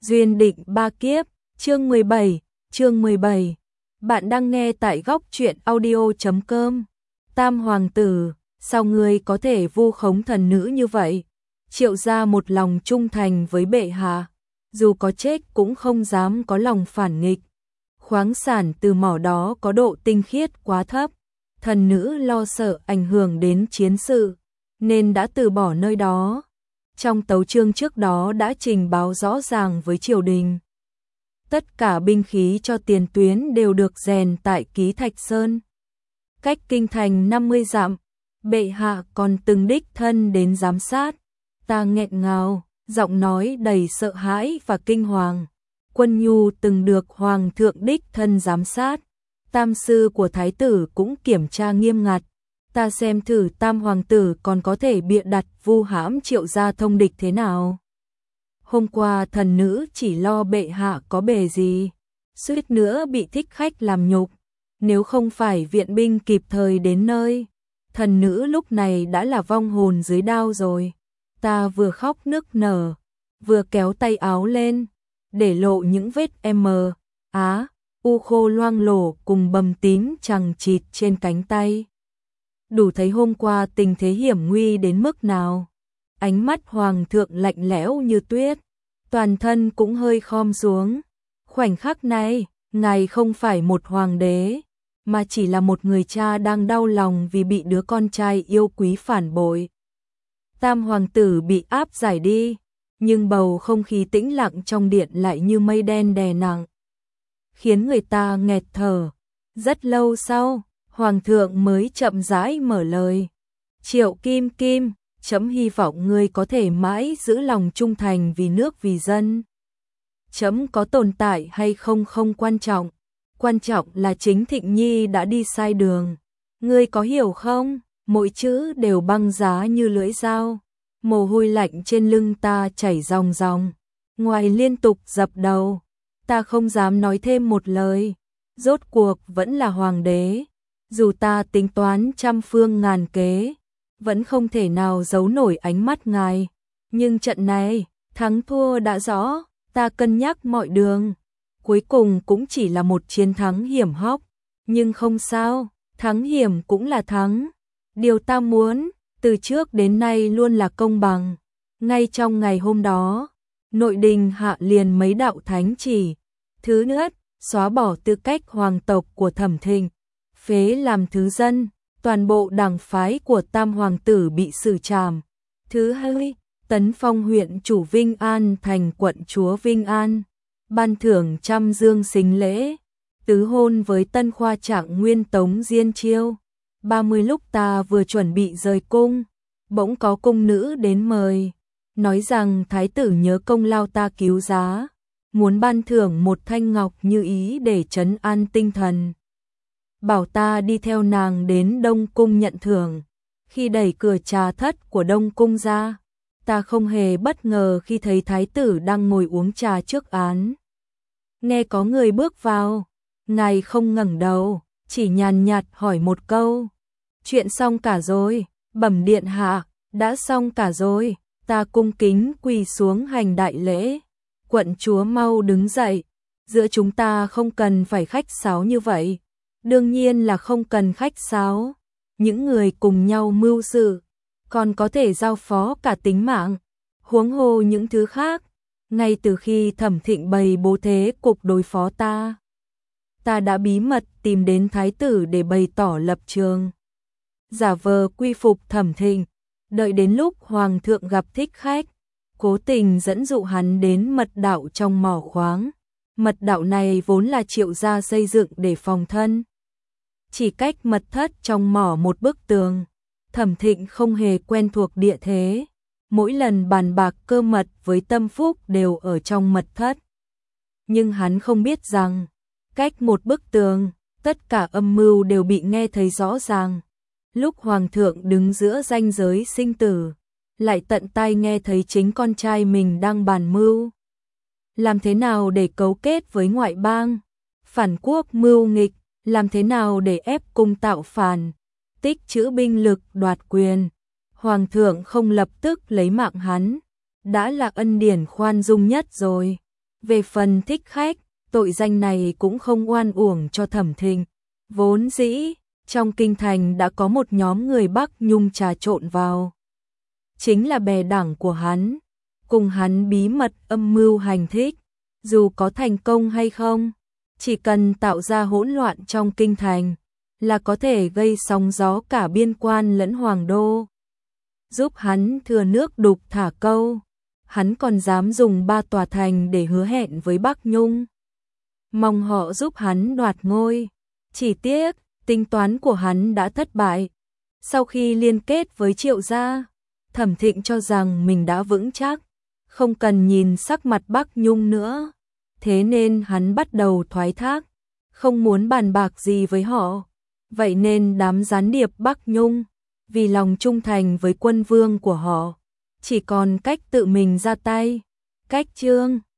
Duyên định ba kiếp, chương 17. Bạn đang nghe tại góc truyện audio.com. Tam hoàng tử, sao ngươi có thể vu khống thần nữ như vậy? Triệu gia một lòng trung thành với bệ hạ, dù có chết cũng không dám có lòng phản nghịch. Khoáng sản từ mỏ đó có độ tinh khiết quá thấp, thần nữ lo sợ ảnh hưởng đến chiến sự, nên đã từ bỏ nơi đó. Trong tấu chương trước đó đã trình báo rõ ràng với triều đình. Tất cả binh khí cho tiền tuyến đều được rèn tại Ký Thạch Sơn. Cách kinh thành 50 dặm, bệ hạ còn từng đích thân đến giám sát. Ta nghẹn ngào, giọng nói đầy sợ hãi và kinh hoàng. Quân nhu từng được hoàng thượng đích thân giám sát. Tam sư của thái tử cũng kiểm tra nghiêm ngặt. Ta xem thử tam hoàng tử còn có thể bịa đặt vu hãm Triệu gia thông địch thế nào. Hôm qua thần nữ chỉ lo bệ hạ có bề gì, suýt nữa bị thích khách làm nhục. Nếu không phải viện binh kịp thời đến nơi, thần nữ lúc này đã là vong hồn dưới đao rồi. Ta vừa khóc nức nở, vừa kéo tay áo lên, để lộ những vết u khô loang lổ cùng bầm tím chằng chịt trên cánh tay. Đủ thấy hôm qua tình thế hiểm nguy đến mức nào. Ánh mắt hoàng thượng lạnh lẽo như tuyết, toàn thân cũng hơi khom xuống. Khoảnh khắc này, ngài không phải một hoàng đế, mà chỉ là một người cha đang đau lòng vì bị đứa con trai yêu quý phản bội. Tam hoàng tử bị áp giải đi, nhưng bầu không khí tĩnh lặng trong điện lại như mây đen đè nặng, khiến người ta nghẹt thở. Rất lâu sau, hoàng thượng mới chậm rãi mở lời. Triệu Kim Kim, chấm hy vọng ngươi có thể mãi giữ lòng trung thành vì nước vì dân. Chấm có tồn tại hay không không quan trọng, quan trọng là chính Thịnh Nhi đã đi sai đường. Ngươi có hiểu không? Mỗi chữ đều băng giá như lưỡi dao. Mồ hôi lạnh trên lưng ta chảy ròng ròng, ngoài liên tục dập đầu. Ta không dám nói thêm một lời. Rốt cuộc vẫn là hoàng đế, dù ta tính toán trăm phương ngàn kế, vẫn không thể nào giấu nổi ánh mắt ngài. Nhưng trận này, thắng thua đã rõ, ta cân nhắc mọi đường. Cuối cùng cũng chỉ là một chiến thắng hiểm hóc, nhưng không sao, thắng hiểm cũng là thắng. Điều ta muốn, từ trước đến nay luôn là công bằng. Ngay trong ngày hôm đó, nội đình hạ liền mấy đạo thánh chỉ. Thứ nhất, xóa bỏ tư cách hoàng tộc của Thẩm Thịnh, phế làm thứ dân, toàn bộ đảng phái của tam hoàng tử bị xử trảm. Thứ hai, tấn phong huyện chủ Vinh An thành quận chúa Vinh An, ban thưởng 100 dương xính lễ, tứ hôn với tân khoa trạng nguyên Tống Diên Chiêu. 30 lúc ta vừa chuẩn bị rời cung, bỗng có cung nữ đến mời, nói rằng thái tử nhớ công lao ta cứu giá, muốn ban thưởng một thanh ngọc như ý để trấn an tinh thần. Bảo ta đi theo nàng đến Đông Cung nhận thưởng. Khi đẩy cửa trà thất của Đông Cung ra, ta không hề bất ngờ khi thấy thái tử đang ngồi uống trà trước án. Nghe có người bước vào, ngài không ngẩng đầu, chỉ nhàn nhạt hỏi một câu. Chuyện xong cả rồi, bẩm điện hạ, đã xong cả rồi. Ta cung kính quỳ xuống hành đại lễ. Quận chúa mau đứng dậy, giữa chúng ta không cần phải khách sáo như vậy. Đương nhiên là không cần khách sáo. Những người cùng nhau mưu sự, còn có thể giao phó cả tính mạng, huống hồ những thứ khác. Ngay từ khi Thẩm Thịnh bày bố thế cục đối phó ta đã bí mật tìm đến thái tử để bày tỏ lập trường, giả vờ quy phục Thẩm Thịnh, đợi đến lúc hoàng thượng gặp thích khách, cố tình dẫn dụ hắn đến mật đạo trong mỏ khoáng. Mật đạo này vốn là Triệu gia xây dựng để phòng thân, chỉ cách mật thất trong mỏ một bức tường. Thẩm Thịnh không hề quen thuộc địa thế, mỗi lần bàn bạc cơ mật với Tâm Phúc đều ở trong mật thất. Nhưng hắn không biết rằng, cách một bức tường, tất cả âm mưu đều bị nghe thấy rõ ràng. Lúc hoàng thượng đứng giữa ranh giới sinh tử, lại tận tai nghe thấy chính con trai mình đang bàn mưu. Làm thế nào để cấu kết với ngoại bang, phản quốc mưu nghịch, làm thế nào để ép cung tạo phản, tích trữ binh lực đoạt quyền. Hoàng thượng không lập tức lấy mạng hắn, đã là ân điển khoan dung nhất rồi. Về phần thích khách, tội danh này cũng không oan uổng cho Thẩm Thịnh. Vốn dĩ, trong kinh thành đã có một nhóm người Bắc Nhung trà trộn vào. Chính là bè đảng của hắn, cùng hắn bí mật âm mưu hành thích. Dù có thành công hay không, chỉ cần tạo ra hỗn loạn trong kinh thành, là có thể gây sóng gió cả biên quan lẫn hoàng đô. Giúp hắn thừa nước đục thả câu, hắn còn dám dùng 3 tòa thành để hứa hẹn với Bắc Nhung. Mong họ giúp hắn đoạt ngôi. Chỉ tiếc, tính toán của hắn đã thất bại. Sau khi liên kết với Triệu gia, Thẩm Thịnh cho rằng mình đã vững chắc, không cần nhìn sắc mặt Bắc Nhung nữa. Thế nên hắn bắt đầu thoái thác, không muốn bàn bạc gì với họ. Vậy nên đám gián điệp Bắc Nhung, vì lòng trung thành với quân vương của họ, chỉ còn cách tự mình ra tay. Cách chương